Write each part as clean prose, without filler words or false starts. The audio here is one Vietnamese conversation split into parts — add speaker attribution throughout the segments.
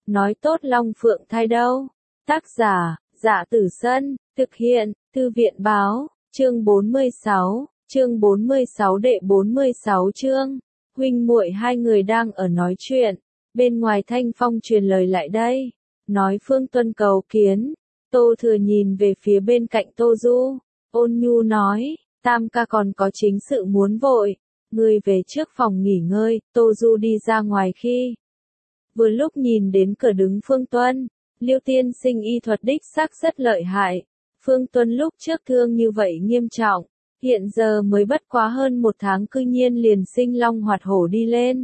Speaker 1: nói tốt Long Phượng thai đâu. Tác giả, Dạ Tử Sân, thực hiện, Thư viện Báo, chương 46 đệ 46 chương. Huynh muội hai người đang ở nói chuyện, bên ngoài Thanh Phong truyền lời lại đây, nói Phương Tuân cầu kiến. Tô Thừa nhìn về phía bên cạnh Tô Du, ôn nhu nói, Tam ca còn có chính sự muốn vội, người về trước phòng nghỉ ngơi. Tô Du đi ra ngoài khi vừa lúc nhìn đến cửa đứng Phương Tuân. Liêu tiên sinh y thuật đích xác rất lợi hại. Phương Tuân lúc trước thương như vậy nghiêm trọng, hiện giờ mới bất quá hơn 1 tháng cư nhiên liền sinh long hoạt hổ đi lên.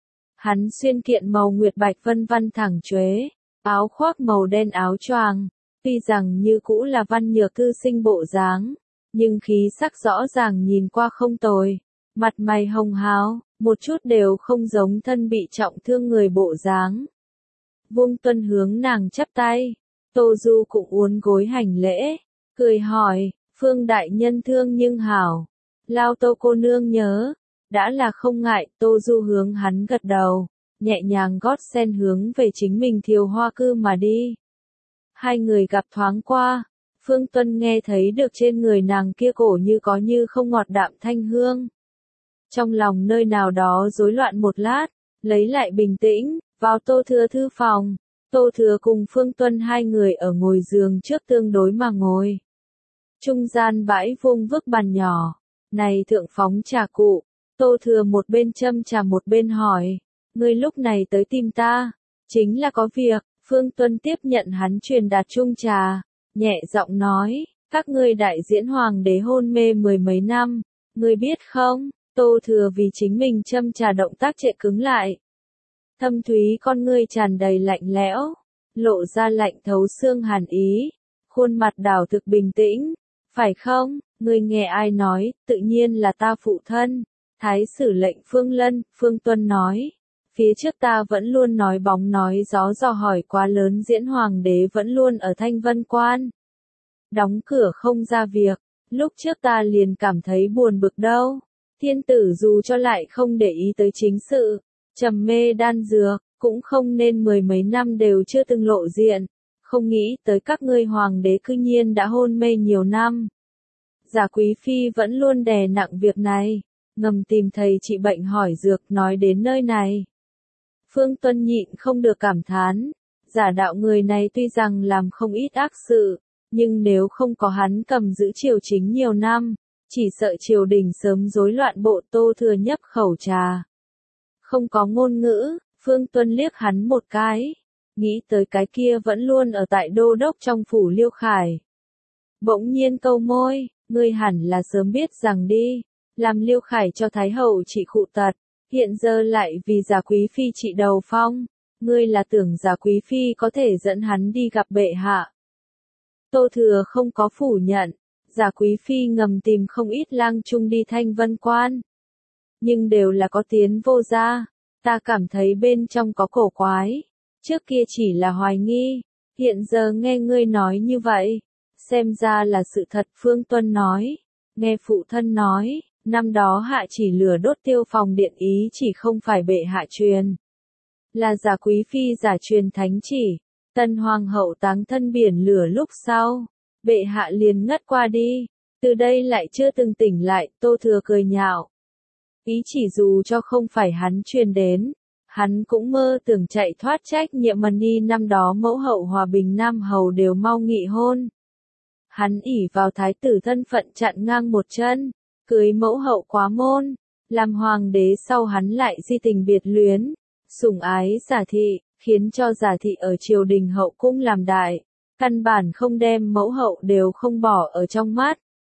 Speaker 1: Hắn xuyên kiện màu nguyệt bạch vân văn thẳng chuế, áo khoác màu đen áo choàng, tuy rằng như cũ là văn nhược cư sinh bộ dáng, nhưng khí sắc rõ ràng nhìn qua không tồi, mặt mày hồng hào, một chút đều không giống thân bị trọng thương người bộ dáng. Vương Tuân hướng nàng chắp tay, Tô Du cũng uốn gối hành lễ, cười hỏi, Phương đại nhân thương nhưng hảo, lao Tô cô nương nhớ, đã là không ngại. Tô Du hướng hắn gật đầu, nhẹ nhàng gót sen hướng về chính mình Thiều Hoa cư mà đi. Hai người gặp thoáng qua, Phương Tuân nghe thấy được trên người nàng kia cổ như có như không ngọt đạm thanh hương. Trong lòng nơi nào đó rối loạn một lát, lấy lại bình tĩnh, vào Tô Thừa thư phòng. Tô Thừa cùng Phương Tuân hai người ở ngồi giường trước tương đối mà ngồi. Trung gian bãi vuông vức bàn nhỏ, này thượng phóng trà cụ. Tô Thừa một bên châm trà một bên hỏi, ngươi lúc này tới tìm ta, chính là có việc. Phương Tuân tiếp nhận hắn truyền đạt chung trà, nhẹ giọng nói, các ngươi đại diễn hoàng đế hôn mê 10 mấy năm, ngươi biết không? Tô Thừa vì chính mình châm trà động tác trệ cứng lại. Thâm thúy con ngươi tràn đầy lạnh lẽo, lộ ra lạnh thấu xương hàn ý, khuôn mặt đảo thực bình tĩnh, phải không? Ngươi nghe ai nói? Tự nhiên là ta phụ thân, Thái sử lệnh Phương Lân. Phương Tuân nói, phía trước ta vẫn luôn nói bóng nói gió dò hỏi quá lớn, diễn hoàng đế vẫn luôn ở Thanh Vân Quan, đóng cửa không ra việc, lúc trước ta liền cảm thấy buồn bực đâu. Thiên tử dù cho lại không để ý tới chính sự, trầm mê đan dược, cũng không nên 10 mấy năm đều chưa từng lộ diện, không nghĩ tới các ngươi hoàng đế cư nhiên đã hôn mê nhiều năm. Giả Quý Phi vẫn luôn đè nặng việc này, ngầm tìm thầy trị bệnh hỏi dược. Nói đến nơi này, Phương Tuân nhịn không được cảm thán, giả đạo người này tuy rằng làm không ít ác sự, nhưng nếu không có hắn cầm giữ triều chính nhiều năm, chỉ sợ triều đình sớm rối loạn bộ. Tô Thừa nhấp khẩu trà, không có ngôn ngữ. Phương Tuân liếc hắn một cái, nghĩ tới cái kia vẫn luôn ở tại đô đốc trong phủ Liêu Khải. Bỗng nhiên câu môi, ngươi hẳn là sớm biết rằng đi, làm Liêu Khải cho Thái hậu trị khụ tật, hiện giờ lại vì Giả Quý Phi trị đầu phong, ngươi là tưởng Giả Quý Phi có thể dẫn hắn đi gặp bệ hạ. Tô Thừa không có phủ nhận, Giả Quý Phi ngầm tìm không ít lang trung đi Thanh Vân Quan, nhưng đều là có tiến vô ra. Ta cảm thấy bên trong có cổ quái, trước kia chỉ là hoài nghi, hiện giờ nghe ngươi nói như vậy, xem ra là sự thật. Phương Tuân nói, nghe phụ thân nói, năm đó hạ chỉ lửa đốt Tiêu Phòng điện ý chỉ không phải bệ hạ truyền, là Giả Quý Phi giả truyền thánh chỉ. Tân hoàng hậu táng thân biển lửa lúc sau, bệ hạ liền ngất qua đi, từ đây lại chưa từng tỉnh lại. Tô Thừa cười nhạo, ý chỉ dù cho không phải hắn truyền đến, hắn cũng mơ tưởng chạy thoát trách nhiệm. Mani năm đó mẫu hậu Hòa Bình Nam hầu đều mau nghị hôn, hắn ỷ vào thái tử thân phận chặn ngang một chân, cưới mẫu hậu quá môn, làm hoàng đế sau hắn lại di tình biệt luyến, sủng ái Giả thị, khiến cho Giả thị ở triều đình hậu cung làm đại, căn bản không đem mẫu hậu đều không bỏ ở trong mắt.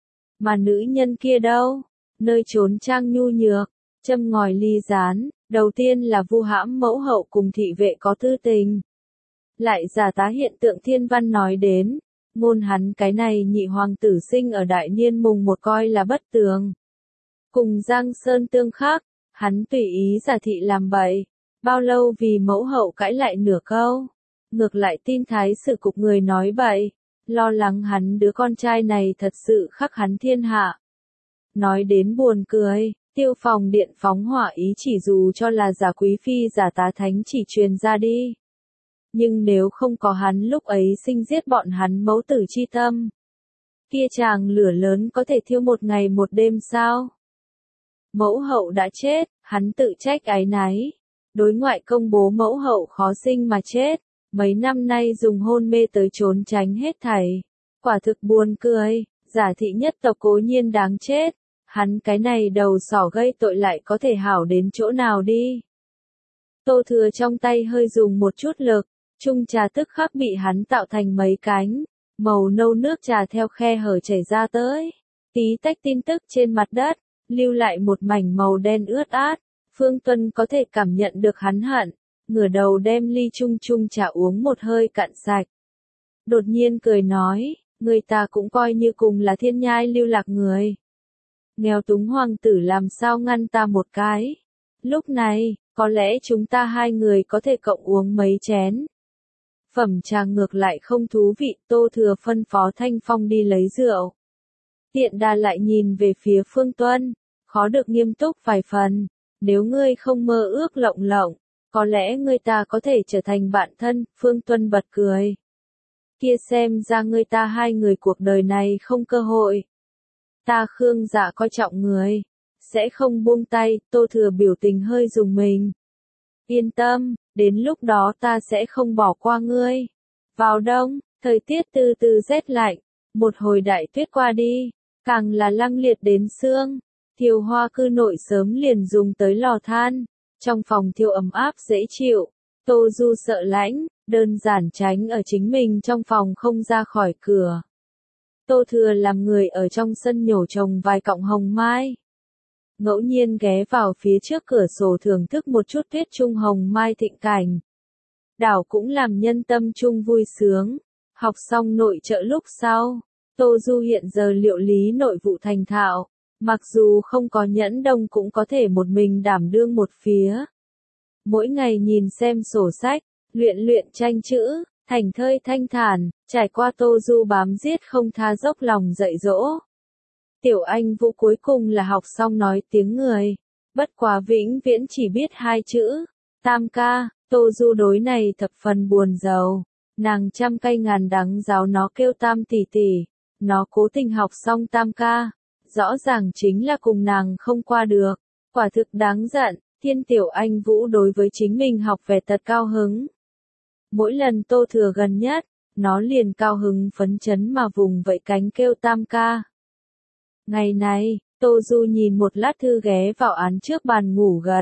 Speaker 1: Mà nữ nhân kia đâu? Nơi trốn trang nhu nhược, châm ngòi ly gián, đầu tiên là vu hãm mẫu hậu cùng thị vệ có tư tình. Lại giả tá hiện tượng thiên văn nói đến, ngôn hắn cái này nhị hoàng tử sinh ở đại niên mùng 1 coi là bất tường. Cùng Giang Sơn tương khắc, hắn tùy ý Giả thị làm bậy, bao lâu vì mẫu hậu cãi lại nửa câu, ngược lại tin thái sử cục người nói bậy, lo lắng hắn đứa con trai này thật sự khắc hắn thiên hạ. Nói đến buồn cười, Tiêu Phòng điện phóng hỏa ý chỉ dù cho là Giả Quý Phi giả tá thánh chỉ truyền ra đi, nhưng nếu không có hắn lúc ấy sinh giết bọn hắn mẫu tử chi tâm. Kia chàng lửa lớn có thể thiêu một ngày một đêm sao? Mẫu hậu đã chết, hắn tự trách áy náy. Đối ngoại công bố mẫu hậu khó sinh mà chết, mấy năm nay dùng hôn mê tới trốn tránh hết thảy. Quả thực buồn cười, Giả thị nhất tộc cố nhiên đáng chết, hắn cái này đầu sỏ gây tội lại có thể hảo đến chỗ nào đi. Tô Thừa trong tay hơi dùng một chút lực, chung trà tức khắc bị hắn tạo thành mấy cánh, màu nâu nước trà theo khe hở chảy ra tới, tí tách tin tức trên mặt đất, lưu lại một mảnh màu đen ướt át. Phương Tuân có thể cảm nhận được hắn hận, ngửa đầu đem ly chung chung trà uống một hơi cạn sạch. Đột nhiên cười nói, người ta cũng coi như cùng là thiên nhai lưu lạc người. Nghèo túng hoàng tử làm sao ngăn ta một cái. Lúc này, có lẽ chúng ta hai người có thể cộng uống mấy chén. Phẩm trà ngược lại không thú vị, Tô Thừa phân phó Thanh Phong đi lấy rượu. Tiện đà lại nhìn về phía Phương Tuân, khó được nghiêm túc vài phần. Nếu ngươi không mơ ước lộng lộng, có lẽ ngươi ta có thể trở thành bạn thân. Phương Tuân bật cười. Kia xem ra ngươi ta hai người cuộc đời này không cơ hội. Ta Khương Dạ coi trọng người, sẽ không buông tay. Tô Thừa biểu tình hơi rùng mình. Yên tâm, đến lúc đó ta sẽ không bỏ qua ngươi. Vào đông, thời tiết từ từ rét lạnh, một hồi đại tuyết qua đi, càng là lăng liệt đến xương. Thiều Hoa cư nội sớm liền dùng tới lò than, trong phòng thiêu ấm áp dễ chịu. Tô Du sợ lạnh, đơn giản tránh ở chính mình trong phòng không ra khỏi cửa. Tô Thừa làm người ở trong sân nhổ trồng vài cọng hồng mai. Ngẫu nhiên ghé vào phía trước cửa sổ thưởng thức một chút tuyết trung hồng mai thịnh cảnh. Đảo cũng làm nhân tâm trung vui sướng. Học xong nội trợ lúc sau, Tô Du hiện giờ liệu lý nội vụ thành thạo. Mặc dù không có nhẫn đông cũng có thể một mình đảm đương một phía. Mỗi ngày nhìn xem sổ sách, luyện luyện tranh chữ, thành thơi thanh thản, trải qua Tô Du bám giết không tha dốc lòng dạy dỗ. Tiểu Anh Vũ cuối cùng là học xong nói tiếng người, bất quá vĩnh viễn chỉ biết hai chữ, tam ca. Tô Du đối này thập phần buồn rầu, nàng trăm cây ngàn đắng giáo nó kêu tam tỷ tỷ, nó cố tình học xong tam ca. Rõ ràng chính là cùng nàng không qua được, quả thực đáng giận. Thiên Tiểu Anh Vũ đối với chính mình học vẻ tật cao hứng. Mỗi lần Tô Thừa gần nhất, nó liền cao hứng phấn chấn mà vùng vẫy cánh kêu tam ca. Ngày này, Tô Du nhìn một lát thư ghé vào án trước bàn ngủ gật.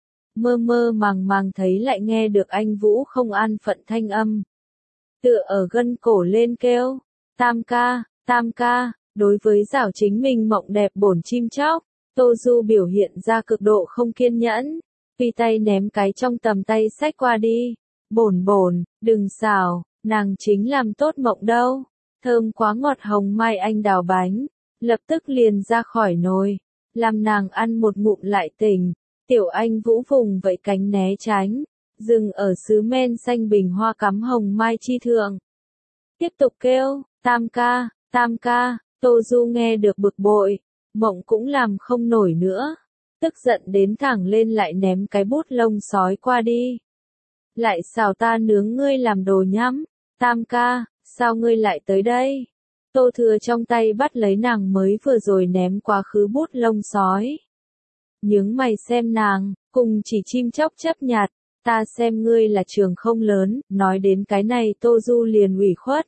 Speaker 1: Mơ mơ màng màng thấy lại nghe được anh Vũ không an phận thanh âm. Tựa ở gân cổ lên kêu, tam ca, tam ca. Đối với giảo chính mình mộng đẹp bổn chim chóc, Tô Du biểu hiện ra cực độ không kiên nhẫn, tùy tay ném cái trong tầm tay sách qua đi. Bổn bổn, đừng xảo, nàng chính làm tốt mộng đâu. Thơm quá ngọt hồng mai anh đào bánh, lập tức liền ra khỏi nồi, làm nàng ăn một ngụm lại tỉnh. Tiểu Anh Vũ vùng vẫy cánh né tránh, dừng ở sứ men xanh bình hoa cắm hồng mai chi thượng. Tiếp tục kêu, tam ca, tam ca. Tô Du nghe được bực bội, mộng cũng làm không nổi nữa, tức giận đến thẳng lên lại ném cái bút lông sói qua đi. Lại xào ta nướng ngươi làm đồ nhắm, tam ca, sao ngươi lại tới đây? Tô Thừa trong tay bắt lấy nàng mới vừa rồi ném quá khứ bút lông sói. Nhướng mày xem nàng, cùng chỉ chim chóc chấp nhặt, ta xem ngươi là trường không lớn, nói đến cái này Tô Du liền ủy khuất.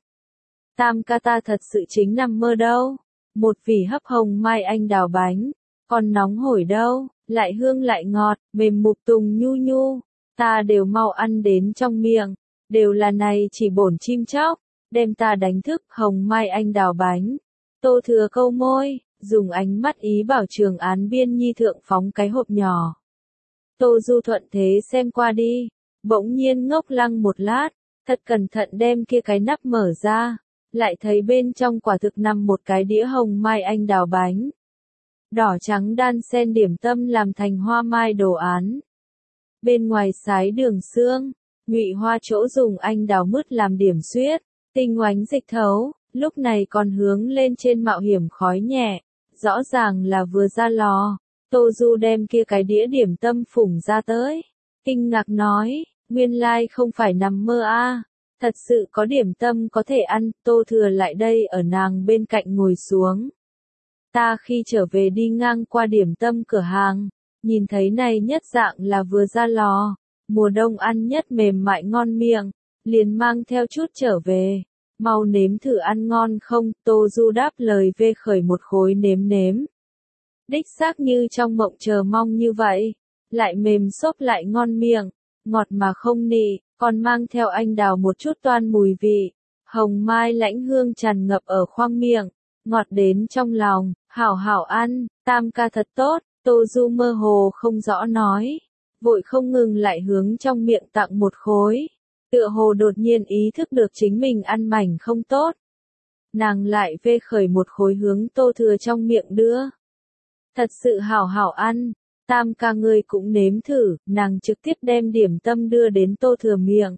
Speaker 1: Tam ca ta thật sự chính nằm mơ đâu, một vỉ hấp hồng mai anh đào bánh, còn nóng hổi đâu, lại hương lại ngọt, mềm mục tùng nhu nhu, ta đều mau ăn đến trong miệng, đều là này chỉ bổn chim chóc, đem ta đánh thức. Hồng mai anh đào bánh. Tô Thừa câu môi, dùng ánh mắt ý bảo trường án biên nhi thượng phóng cái hộp nhỏ. Tô Du thuận thế xem qua đi, bỗng nhiên ngốc lăng một lát, thật cẩn thận đem kia cái nắp mở ra. Lại thấy bên trong quả thực nằm một cái đĩa hồng mai anh đào bánh. Đỏ trắng đan xen điểm tâm làm thành hoa mai đồ án. Bên ngoài sái đường xương, nhụy hoa chỗ dùng anh đào mứt làm điểm xuyết, tinh oánh dịch thấu, lúc này còn hướng lên trên mạo hiểm khói nhẹ, rõ ràng là vừa ra lò. Tô Du đem kia cái đĩa điểm tâm phủng ra tới, kinh ngạc nói, Nguyên lai không phải nằm mơ a, thật sự có điểm tâm có thể ăn, Tô Thừa lại đây ở nàng bên cạnh ngồi xuống. Ta khi trở về đi ngang qua điểm tâm cửa hàng, nhìn thấy này nhất dạng là vừa ra lò, mùa đông ăn nhất mềm mại ngon miệng, liền mang theo chút trở về. Mau nếm thử ăn ngon không, Tô Du đáp lời vê khởi một khối nếm nếm. Đích xác như trong mộng chờ mong như vậy, lại mềm xốp lại ngon miệng, ngọt mà không nị, còn mang theo anh đào một chút toan mùi vị, hồng mai lãnh hương tràn ngập ở khoang miệng, ngọt đến trong lòng, hảo hảo ăn, Tam ca thật tốt, Tô Du mơ hồ không rõ nói, vội không ngừng lại hướng trong miệng tặng một khối, tựa hồ đột nhiên ý thức được chính mình ăn mảnh không tốt. Nàng lại vê khởi một khối hướng Tô Thừa trong miệng đưa. Thật sự hảo hảo ăn, Tam ca ngươi cũng nếm thử, nàng trực tiếp đem điểm tâm đưa đến Tô Thừa miệng.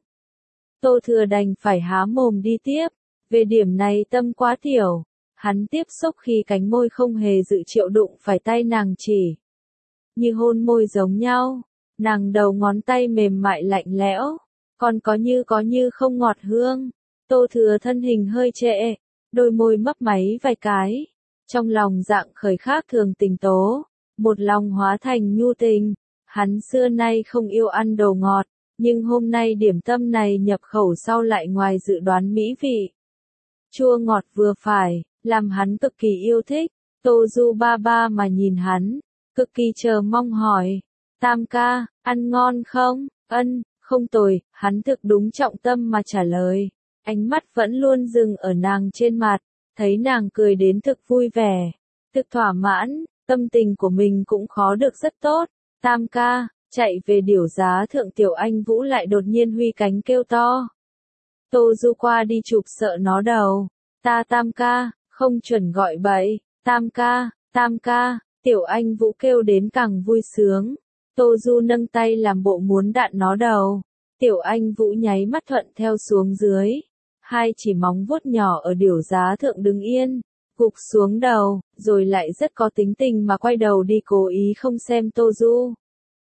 Speaker 1: Tô Thừa đành phải há mồm đi tiếp, về điểm này tâm quá tiểu, hắn tiếp xúc khi cánh môi không hề dự triệu đụng phải tay nàng chỉ. Như hôn môi giống nhau, nàng đầu ngón tay mềm mại lạnh lẽo, còn có như không ngọt hương. Tô Thừa thân hình hơi trệ, đôi môi mấp máy vài cái, trong lòng dạng khởi khác thường tình tố, một lòng hóa thành nhu tình. Hắn xưa nay không yêu ăn đồ ngọt, nhưng hôm nay điểm tâm này nhập khẩu sau lại ngoài dự đoán mỹ vị. Chua ngọt vừa phải, làm hắn cực kỳ yêu thích. Tô Du ba ba mà nhìn hắn, cực kỳ chờ mong hỏi, Tam ca, ăn ngon không? Ân, không tồi, hắn thực đúng trọng tâm mà trả lời. Ánh mắt vẫn luôn dừng ở nàng trên mặt, thấy nàng cười đến thực vui vẻ, thực thỏa mãn, tâm tình của mình cũng khó được rất tốt. Tam ca, chạy về điểu giá thượng Tiểu Anh Vũ lại đột nhiên huy cánh kêu to. Tô Du qua đi chụp sợ nó đầu. Tam ca, không chuẩn gọi bậy, Tam ca, Tiểu Anh Vũ kêu đến càng vui sướng. Tô Du nâng tay làm bộ muốn đạn nó đầu. Tiểu Anh Vũ nháy mắt thuận theo xuống dưới. Hai chỉ móng vuốt nhỏ ở điểu giá thượng đứng yên, gục xuống đầu, rồi lại rất có tính tình mà quay đầu đi cố ý không xem Tô Du.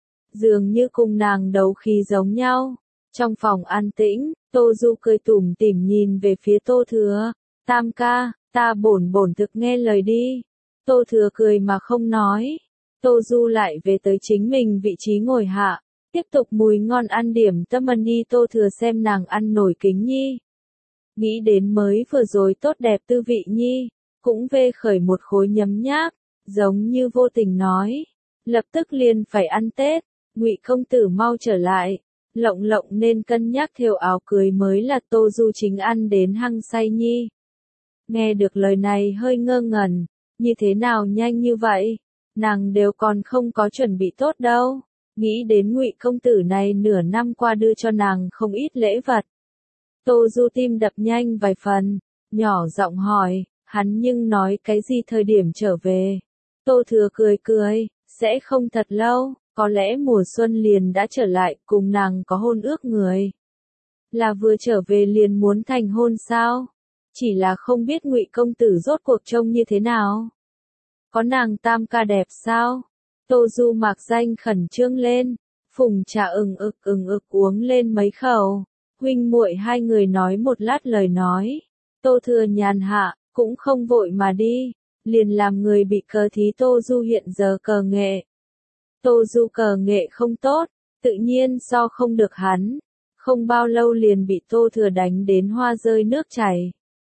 Speaker 1: Dường như cùng nàng đấu khí giống nhau. Trong phòng an tĩnh, Tô Du cười tủm tỉm nhìn về phía Tô Thừa. Tam ca, ta bổn thực nghe lời đi. Tô Thừa cười mà không nói. Tô Du lại về tới chính mình vị trí ngồi hạ, tiếp tục mùi ngon ăn điểm tâm ăn đi. Tô Thừa xem nàng ăn nổi kính nhi. Nghĩ đến mới vừa rồi tốt đẹp tư vị nhi, cũng vê khởi một khối nhấm nháp, giống như vô tình nói. Lập tức liền phải ăn Tết, Ngụy công tử mau trở lại, lộng nên cân nhắc thêu áo cưới mới là. Tô Du chính ăn đến hăng say nhi. Nghe được lời này hơi ngơ ngẩn, như thế nào nhanh như vậy, nàng đều còn không có chuẩn bị tốt đâu. Nghĩ đến Ngụy công tử này nửa năm qua đưa cho nàng không ít lễ vật. Tô Du tim đập nhanh vài phần, nhỏ giọng hỏi, hắn nhưng nói cái gì thời điểm trở về. Tô Thừa cười, sẽ không thật lâu, có lẽ mùa xuân liền đã trở lại, cùng nàng có hôn ước người. Là vừa trở về liền muốn thành hôn sao? Chỉ là không biết Ngụy công tử rốt cuộc trông như thế nào. Có nàng Tam ca đẹp sao? Tô Du mạc danh khẩn trương lên, phùng trà ừng ực uống lên mấy khẩu. Huynh muội hai người nói một lát lời nói. Tô Thừa nhàn hạ, cũng không vội mà đi, liền làm người bị cờ thí. Tô Du hiện giờ cờ nghệ. Tô Du cờ nghệ không tốt, tự nhiên so không được hắn. Không bao lâu liền bị Tô Thừa đánh đến hoa rơi nước chảy.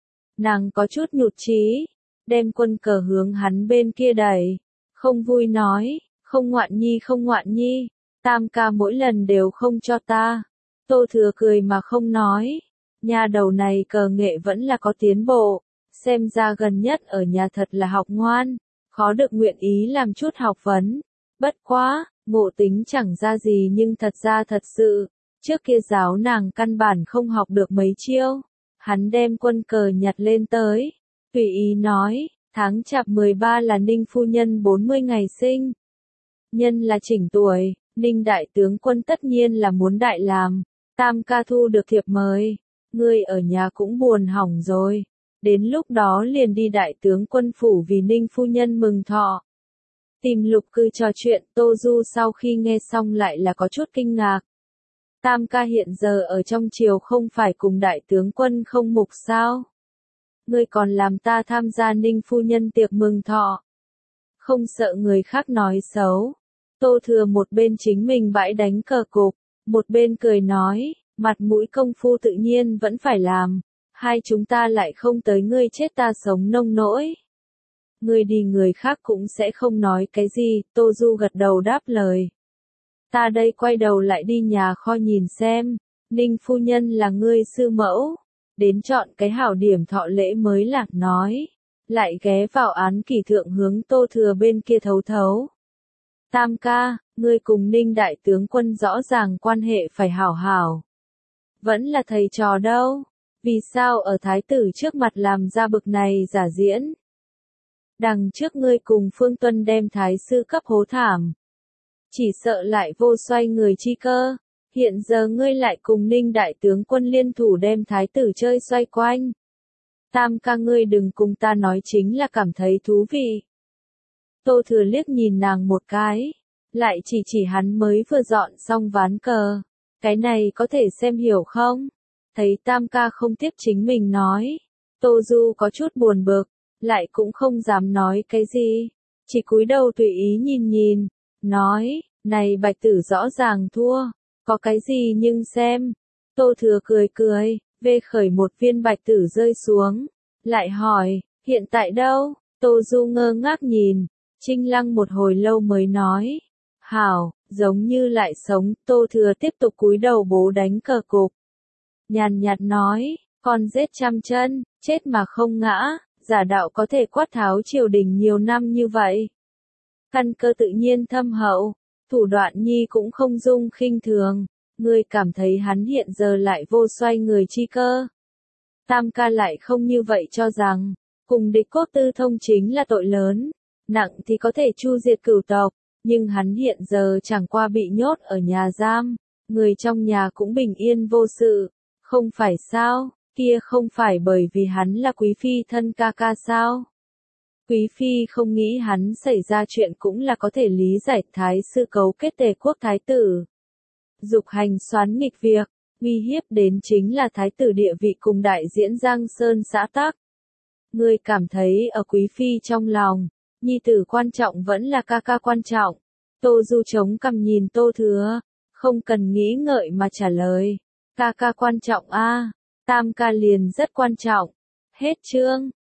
Speaker 1: Nàng có chút nhụt chí, đem quân cờ hướng hắn bên kia đẩy. Không vui nói, không ngoạn nhi, Tam ca mỗi lần đều không cho ta. Tô Thừa cười mà không nói. Nhà đầu này cờ nghệ vẫn là có tiến bộ, xem ra gần nhất ở nhà thật là học ngoan, khó được nguyện ý làm chút học vấn. Bất quá, ngộ tính chẳng ra gì nhưng thật ra thật sự, trước kia giáo nàng căn bản không học được mấy chiêu. Hắn đem quân cờ nhặt lên tới, tùy ý nói, tháng Chạp 13 là Ninh phu nhân 40 ngày sinh. Nhân là chỉnh tuổi, Ninh đại tướng quân tất nhiên là muốn đại làm. Tam ca thu được thiệp mời, ngươi ở nhà cũng buồn hỏng rồi. Đến lúc đó liền đi đại tướng quân phủ vì Ninh phu nhân mừng thọ. Tìm Lục Cư trò chuyện. Tô Du sau khi nghe xong lại là có chút kinh ngạc. Tam ca hiện giờ ở trong triều không phải cùng đại tướng quân không mục sao? Ngươi còn làm ta tham gia Ninh phu nhân tiệc mừng thọ. Không sợ người khác nói xấu. Tô Thừa một bên chính mình bãi đánh cờ cục, một bên cười nói, mặt mũi công phu tự nhiên vẫn phải làm. Hai chúng ta lại không tới ngươi chết ta sống nông nỗi. Ngươi đi người khác cũng sẽ không nói cái gì, Tô Du gật đầu đáp lời. Ta đây quay đầu lại đi nhà kho nhìn xem, Ninh phu nhân là ngươi sư mẫu, đến chọn cái hảo điểm thọ lễ mới lạc nói, lại ghé vào án kỷ thượng hướng Tô Thừa bên kia thấu thấu. Tam ca, ngươi cùng Ninh đại tướng quân rõ ràng quan hệ phải hảo hảo. Vẫn là thầy trò đâu, vì sao ở thái tử trước mặt làm ra bực này giả diễn? Đằng trước ngươi cùng Phương Tuân đem thái sư cấp hố thảm. Chỉ sợ lại vô xoay người chi cơ, hiện giờ ngươi lại cùng Ninh đại tướng quân liên thủ đem thái tử chơi xoay quanh. Tam ca ngươi đừng cùng ta nói chính là cảm thấy thú vị. Tô Thừa liếc nhìn nàng một cái, lại chỉ hắn mới vừa dọn xong ván cờ, cái này có thể xem hiểu không? Thấy Tam ca không tiếp chính mình nói, Tô Du có chút buồn bực, lại cũng không dám nói cái gì, chỉ cúi đầu tùy ý nhìn nhìn, nói, này Bạch Tử rõ ràng thua, có cái gì nhưng xem. Tô Thừa cười cười, vê khởi một viên Bạch Tử rơi xuống, lại hỏi, hiện tại đâu? Tô Du ngơ ngác nhìn, Trinh Lăng một hồi lâu mới nói, hảo, giống như lại sống. Tô Thừa tiếp tục cúi đầu bố đánh cờ cục. Nhàn nhạt nói, con giết trăm chân, chết mà không ngã, giả đạo có thể quát tháo triều đình nhiều năm như vậy. Căn cơ tự nhiên thâm hậu, thủ đoạn nhi cũng không dung khinh thường, ngươi cảm thấy hắn hiện giờ lại vô xoay người chi cơ. Tam ca lại không như vậy cho rằng, cùng địch cốt tư thông chính là tội lớn, nặng thì có thể chu diệt cửu tộc, nhưng hắn hiện giờ chẳng qua bị nhốt ở nhà giam, người trong nhà cũng bình yên vô sự, không phải sao, kia không phải bởi vì hắn là quý phi thân ca ca sao? Quý phi không nghĩ hắn xảy ra chuyện cũng là có thể lý giải thái sư cấu kết tề quốc thái tử. Dục hành xoán nghịch việc, uy hiếp đến chính là thái tử địa vị cùng đại diễn Giang Sơn xã tắc. Ngươi cảm thấy ở quý phi trong lòng, nhi tử quan trọng vẫn là ca ca quan trọng. Tô Du chống cằm nhìn Tô Thừa, không cần nghĩ ngợi mà trả lời. Ca ca quan trọng a, Tam ca liền rất quan trọng. Hết chương.